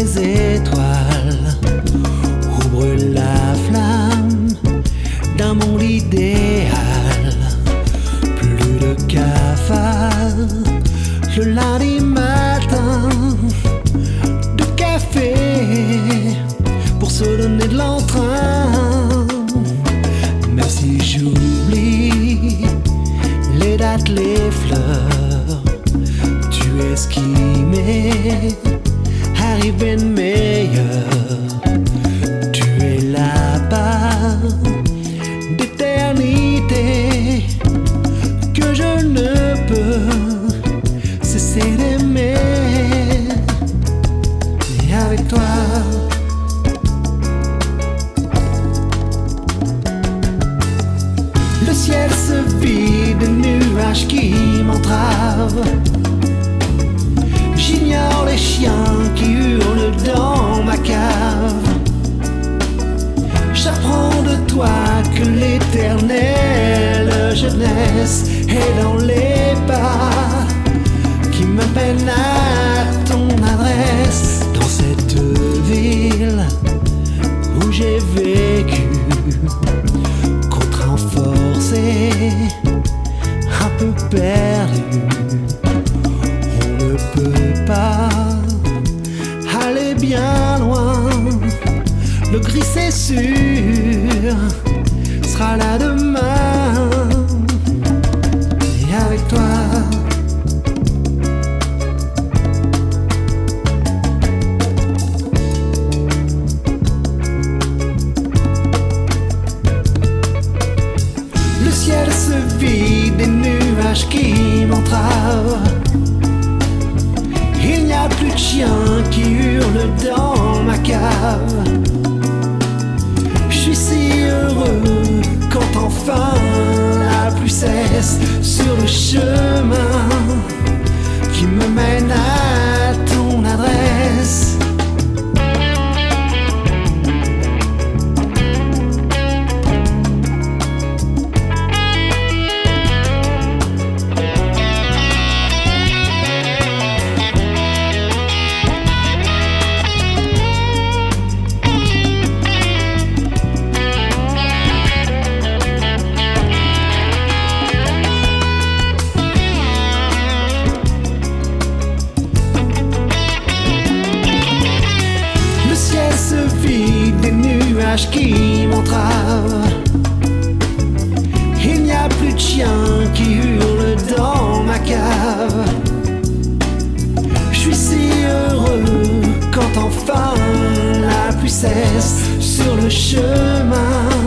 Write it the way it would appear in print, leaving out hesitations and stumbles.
les étoiles où brûle la flamme d'un monde idéal. Plus de cafard le lundi matin, de café pour se donner de l'entrain. Même si j'oublie les dates, les fleurs, tu es ce qui m'est arrivé de meilleur. Tu es la part d'éternité que je ne peux cesser d'aimer. Et avec toi, le ciel se vide de nuages qui m'entravent. J'ignore les chiens qui hurlent dans ma cave. J'apprends de toi que l'éternelle jeunesse est dans les pas qui me mènent à ton adresse. Dans cette ville où j'ai vécu, contraint, forcé, un peu perdu, on ne peut pas aller bien loin. Le gris, c'est sûr, sera là demain. Et avec toi, le ciel se vide des nuages qui m'entravent. Il n'y a plus de chiens qui hurlent dans ma cave. Je suis si heureux quand enfin la pluie cesse sur le chemin qui me mène à ton adresse. Des nuages qui m'entravent. Il n'y a plus de chiens qui hurlent dans ma cave. Je suis si heureux quand enfin la pluie cesse sur le chemin